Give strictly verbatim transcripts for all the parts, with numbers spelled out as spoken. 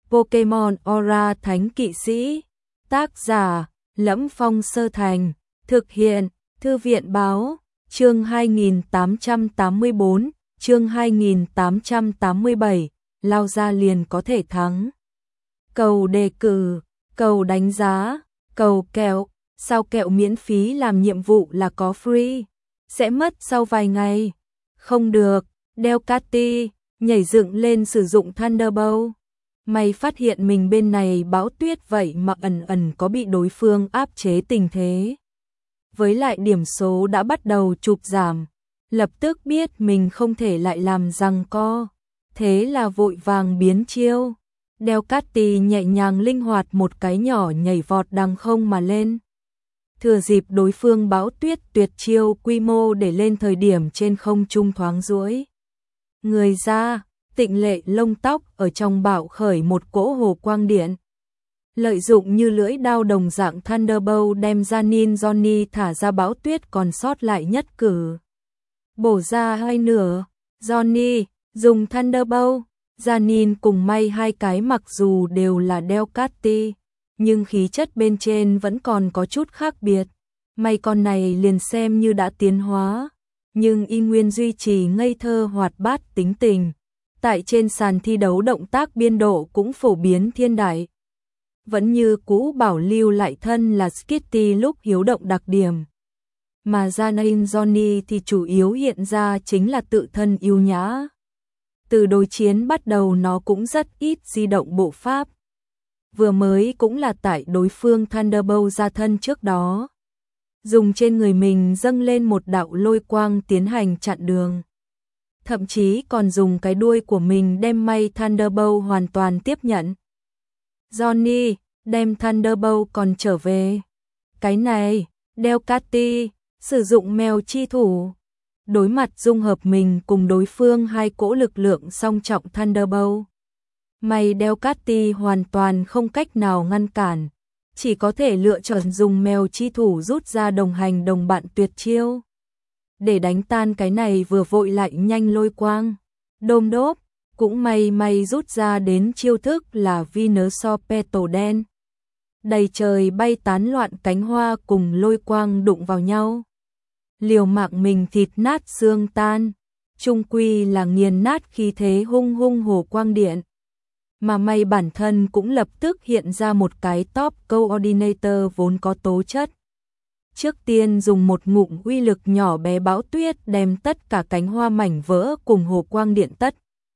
Pokemon Aura Thánh Kỵ Sĩ. Tác giả: Lẫm Phong Sơ Thành. Thực hiện: Thư viện báo. Chương hai nghìn tám trăm tám mươi bốn, chương hai nghìn tám trăm tám mươi bảy, lao ra liền có thể thắng. Cầu đề cử, cầu đánh giá, cầu kẹo, sao kẹo miễn phí làm nhiệm vụ là có free, sẽ mất sau vài ngày. Không được, Delcatty nhảy dựng lên sử dụng Thunderbolt. May phát hiện mình bên này bão tuyết vậy mà ẩn ẩn có bị đối phương áp chế tình thế. Với lại điểm số đã bắt đầu chụp giảm, lập tức biết mình không thể lại làm giằng co, thế là vội vàng biến chiêu. Delcatty nhẹ nhàng linh hoạt một cái nhỏ nhảy vọt đằng không mà lên. Thừa dịp đối phương bão tuyết tuyệt chiêu quy mô để lên thời điểm trên không trung thoáng duỗi người ra, tịnh lệ lông tóc ở trong bạo khởi một cỗ hồ quang điện. Lợi dụng như lưỡi đao đồng dạng Thunderbolt đem Janin Johnny thả ra bão tuyết còn sót lại nhất cử. Bổ ra hai nửa, Johnny dùng Thunderbolt, Janin cùng may hai cái mặc dù đều là Delcatty, nhưng khí chất bên trên vẫn còn có chút khác biệt. May con này liền xem như đã tiến hóa, nhưng y nguyên duy trì ngây thơ hoạt bát tính tình. Tại trên sàn thi đấu động tác biên độ cũng phổ biến thiên đại. Vẫn như cũ bảo lưu lại thân là Skitty lúc hiếu động đặc điểm. Mà Janin Johnny thì chủ yếu hiện ra chính là tự thân yêu nhã. Từ đối chiến bắt đầu nó cũng rất ít di động bộ pháp. Vừa mới cũng là tại đối phương Thunderbolt ra thân trước đó. Dùng trên người mình dâng lên một đạo lôi quang tiến hành chặn đường. Thậm chí còn dùng cái đuôi của mình đem may Thunderbolt hoàn toàn tiếp nhận. Johnny đem Thunderbolt còn trở về. Cái này, Delcatty sử dụng mèo chi thủ. Đối mặt dung hợp mình cùng đối phương hai cỗ lực lượng song trọng Thunderbolt. May Delcatty hoàn toàn không cách nào ngăn cản. Chỉ có thể lựa chọn dùng mèo chi thủ rút ra đồng hành đồng bạn tuyệt chiêu. Để đánh tan cái này vừa vội lại nhanh lôi quang. Đôm đốp, cũng may may rút ra đến chiêu thức là Venusaur Petal đen. Đầy trời bay tán loạn cánh hoa cùng lôi quang đụng vào nhau. Liều mạng mình thịt nát xương tan, chung quy là nghiền nát khí thế hung hung hồ quang điện. Mà may bản thân cũng lập tức hiện ra một cái top coordinator vốn có tố chất. Trước tiên dùng một ngụm uy lực nhỏ bé bão tuyết đem tất cả cánh hoa mảnh vỡ cùng hồ quang điện tất.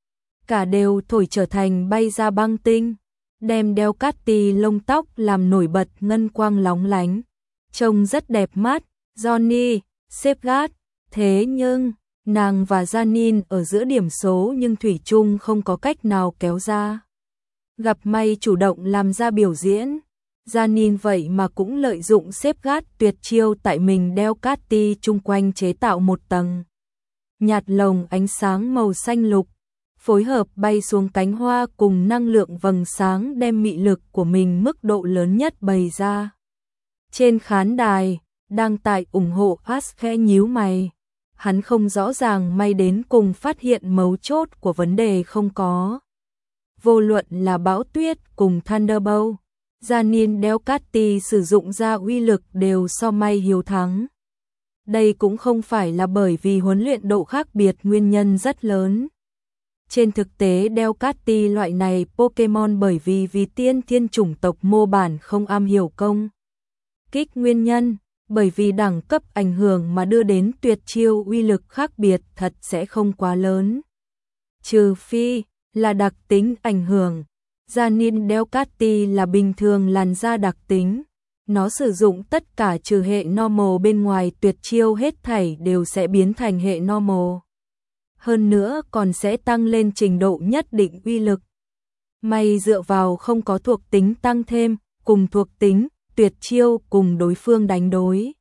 Cả đều thổi trở thành bay ra băng tinh, đem Delcatty lông tóc làm nổi bật ngân quang lóng lánh. Trông rất đẹp mắt, Johnny, Safeguard, thế nhưng, nàng và Janin ở giữa điểm số nhưng thủy chung không có cách nào kéo ra. Gặp may chủ động làm ra biểu diễn. Janin vậy mà cũng lợi dụng Safeguard tuyệt chiêu tại mình Delcatty chung quanh chế tạo một tầng nhạt lồng ánh sáng màu xanh lục, phối hợp bay xuống cánh hoa cùng năng lượng vầng sáng đem mị lực của mình mức độ lớn nhất bày ra. Trên khán đài, đang tại ủng hộ Ash khẽ nhíu mày. Hắn không rõ ràng may đến cùng phát hiện mấu chốt của vấn đề không có. Vô luận là bão tuyết cùng Thunderbolt, Janin Delcatty sử dụng ra uy lực đều so may hiếu thắng. Đây cũng không phải là bởi vì huấn luyện độ khác biệt nguyên nhân rất lớn. Trên thực tế Delcatty loại này Pokemon bởi vì vì tiên thiên chủng tộc mô bản không am hiểu công kích nguyên nhân, bởi vì đẳng cấp ảnh hưởng mà đưa đến tuyệt chiêu uy lực khác biệt thật sẽ không quá lớn. Trừ phi là đặc tính ảnh hưởng. Janin Delcatty là bình thường làn da đặc tính. Nó sử dụng tất cả trừ hệ normal bên ngoài tuyệt chiêu hết thảy đều sẽ biến thành hệ normal. Hơn nữa còn sẽ tăng lên trình độ nhất định uy lực. May dựa vào không có thuộc tính tăng thêm, cùng thuộc tính, tuyệt chiêu cùng đối phương đánh đối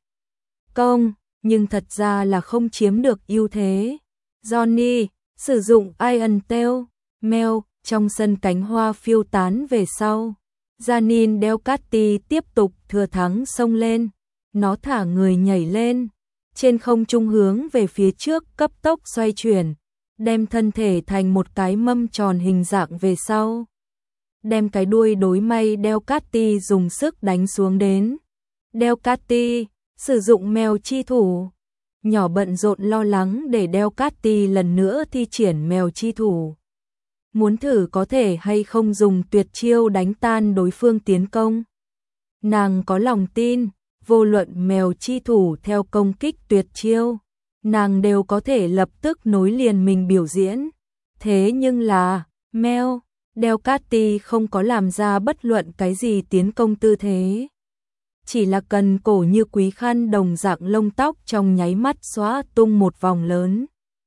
công, nhưng thật ra là không chiếm được ưu thế. Johnny sử dụng Iron Tail, Mèo, trong sân cánh hoa phiêu tán về sau. Janin Delcatty tiếp tục thừa thắng xông lên. Nó thả người nhảy lên. Trên không trung hướng về phía trước cấp tốc xoay chuyển. Đem thân thể thành một cái mâm tròn hình dạng về sau. đem cái đuôi đối May Delcati dùng sức đánh xuống đến. Delcati, sử dụng mèo chi thủ. Nhỏ bận rộn lo lắng để Delcati lần nữa thi triển mèo chi thủ. Muốn thử có thể hay không dùng tuyệt chiêu đánh tan đối phương tiến công. Nàng có lòng tin, vô luận mèo chi thủ theo công kích tuyệt chiêu, nàng đều có thể lập tức nối liền mình biểu diễn. Thế nhưng là, mèo, Delcati không có làm ra bất luận cái gì tiến công tư thế. Chỉ là cần cổ như quý khăn đồng dạng lông tóc trong nháy mắt xóa tung một vòng lớn.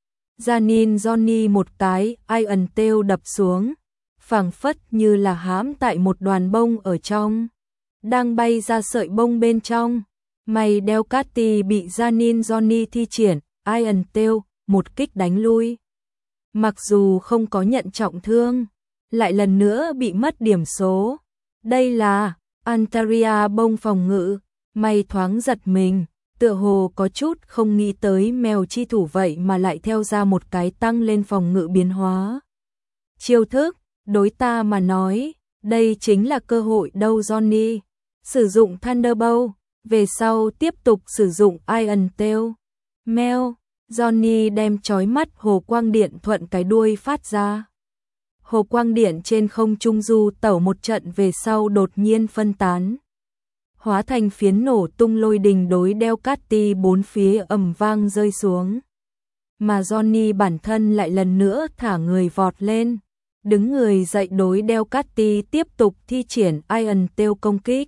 Janine Johnny một cái Iron Tail đập xuống, phảng phất như là hãm tại một đoàn bông ở trong, đang bay ra sợi bông bên trong. May Delcati bị Janine Johnny thi triển Iron Tail một kích đánh lui. Mặc dù không có nhận trọng thương, lại lần nữa bị mất điểm số. Đây là Antaria bông phòng ngự. May thoáng giật mình, tựa hồ có chút không nghĩ tới mèo chi thủ vậy mà lại theo ra một cái tăng lên phòng ngự biến hóa. Chiêu thức, đối ta mà nói, đây chính là cơ hội đâu Johnny. Sử dụng Thunderbolt, về sau tiếp tục sử dụng Iron Tail. Mèo, Johnny đem chói mắt hồ quang điện thuận cái đuôi phát ra. Hồ quang điện trên không trung du tẩu một trận về sau đột nhiên phân tán, hóa thành phiến nổ tung lôi đình đối Delcati bốn phía ầm vang rơi xuống. Mà Johnny bản thân lại lần nữa thả người vọt lên, đứng người dậy đối Delcati tiếp tục thi triển Iron Tail công kích.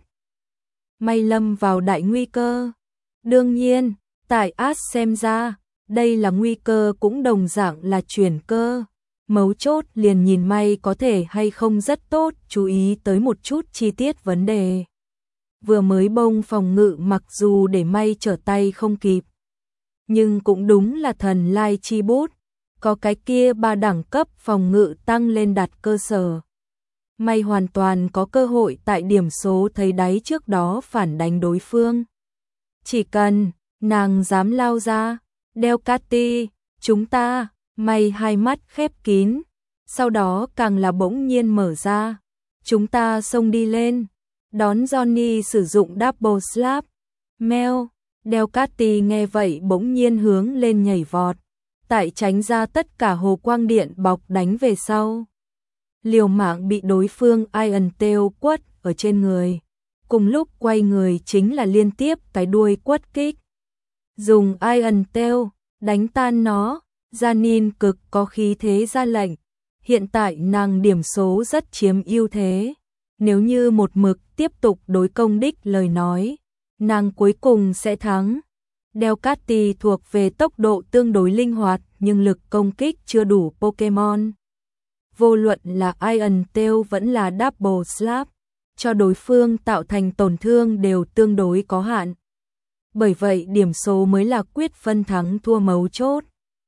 May lâm vào đại nguy cơ. Đương nhiên, tại Ash xem ra, đây là nguy cơ cũng đồng dạng là chuyển cơ. Mấu chốt liền nhìn May có thể hay không rất tốt, chú ý tới một chút chi tiết vấn đề. Vừa mới bông phòng ngự mặc dù để May trở tay không kịp, nhưng cũng đúng là thần lai chi bút, có cái kia ba đẳng cấp phòng ngự tăng lên đặt cơ sở. May hoàn toàn có cơ hội tại điểm số thấy đáy trước đó phản đánh đối phương. Chỉ cần nàng dám lao ra, Delcati, chúng ta. May hai mắt khép kín, sau đó càng là bỗng nhiên mở ra. Chúng ta xông đi lên, đón Johnny sử dụng double slap. Mèo, Delcati nghe vậy bỗng nhiên hướng lên nhảy vọt, tại tránh ra tất cả hồ quang điện bọc đánh về sau. Liều mạng bị đối phương Iron Tail quất ở trên người, cùng lúc quay người chính là liên tiếp cái đuôi quất kích. Dùng Iron Tail đánh tan nó. Janine cực có khí thế ra lệnh, hiện tại nàng điểm số rất chiếm ưu thế. Nếu như một mực tiếp tục đối công đích lời nói, nàng cuối cùng sẽ thắng. Delcati thuộc về tốc độ tương đối linh hoạt nhưng lực công kích chưa đủ Pokemon. Vô luận là Iron Tail vẫn là Double Slap, cho đối phương tạo thành tổn thương đều tương đối có hạn. Bởi vậy điểm số mới là quyết phân thắng thua mấu chốt.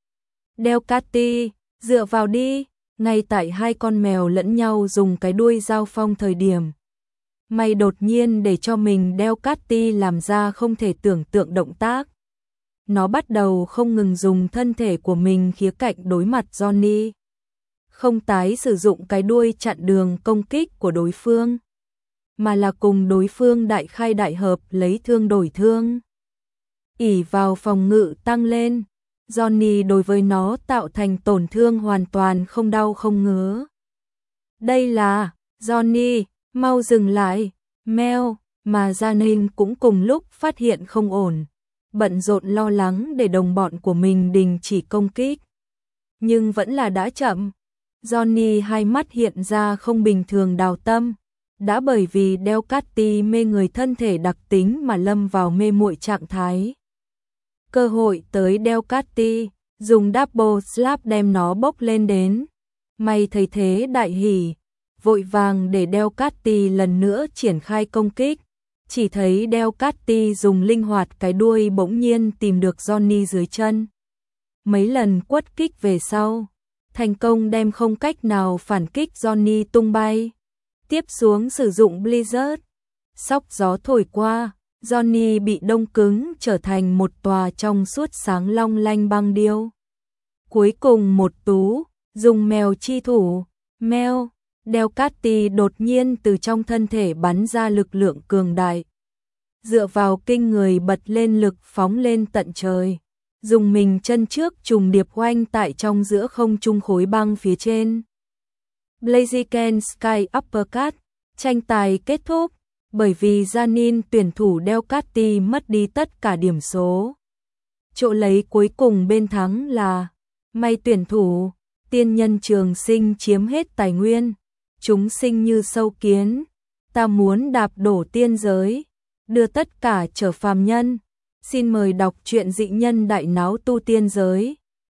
Delcati, dựa vào đi. Ngay tại hai con mèo lẫn nhau dùng cái đuôi giao phong thời điểm, May đột nhiên để cho mình Delcati làm ra không thể tưởng tượng động tác. Nó bắt đầu không ngừng dùng thân thể của mình khía cạnh đối mặt Johnny, không tái sử dụng cái đuôi chặn đường công kích của đối phương, mà là cùng đối phương đại khai đại hợp lấy thương đổi thương. Ỷ vào phòng ngự tăng lên, Johnny đối với nó tạo thành tổn thương hoàn toàn không đau không ngứa. Đây là, Johnny, mau dừng lại, mèo, mà Janine cũng cùng lúc phát hiện không ổn, bận rộn lo lắng để đồng bọn của mình đình chỉ công kích. Nhưng vẫn là đã chậm, Johnny hai mắt hiện ra không bình thường đào tâm, đã bởi vì Delcati mê người thân thể đặc tính mà lâm vào mê muội trạng thái. Cơ hội tới Delcati, dùng double slap đem nó bốc lên đến. May thấy thế đại hỉ, vội vàng để Delcati lần nữa triển khai công kích. Chỉ thấy Delcati dùng linh hoạt cái đuôi bỗng nhiên tìm được Johnny dưới chân. Mấy lần quất kích về sau, thành công đem không cách nào phản kích Johnny tung bay. Tiếp xuống sử dụng Blizzard, sóc gió thổi qua, Johnny bị đông cứng trở thành một tòa trong suốt sáng long lanh băng điêu. Cuối cùng một tú, dùng mèo chi thủ, mèo, Delcati đột nhiên từ trong thân thể bắn ra lực lượng cường đại. Dựa vào kinh người bật lên lực phóng lên tận trời. Dùng mình chân trước trùng điệp oanh tại trong giữa không trung khối băng phía trên. Blaziken Sky Uppercut. Tranh tài kết thúc bởi vì Janin tuyển thủ Delcati mất đi tất cả điểm số. Chỗ lấy cuối cùng bên thắng là May tuyển thủ Tiên Nhân Trường Sinh chiếm hết tài nguyên. Chúng sinh như sâu kiến, ta muốn đạp đổ tiên giới, đưa tất cả trở phàm nhân. Xin mời đọc truyện Dị Nhân Đại Náo Tu Tiên Giới.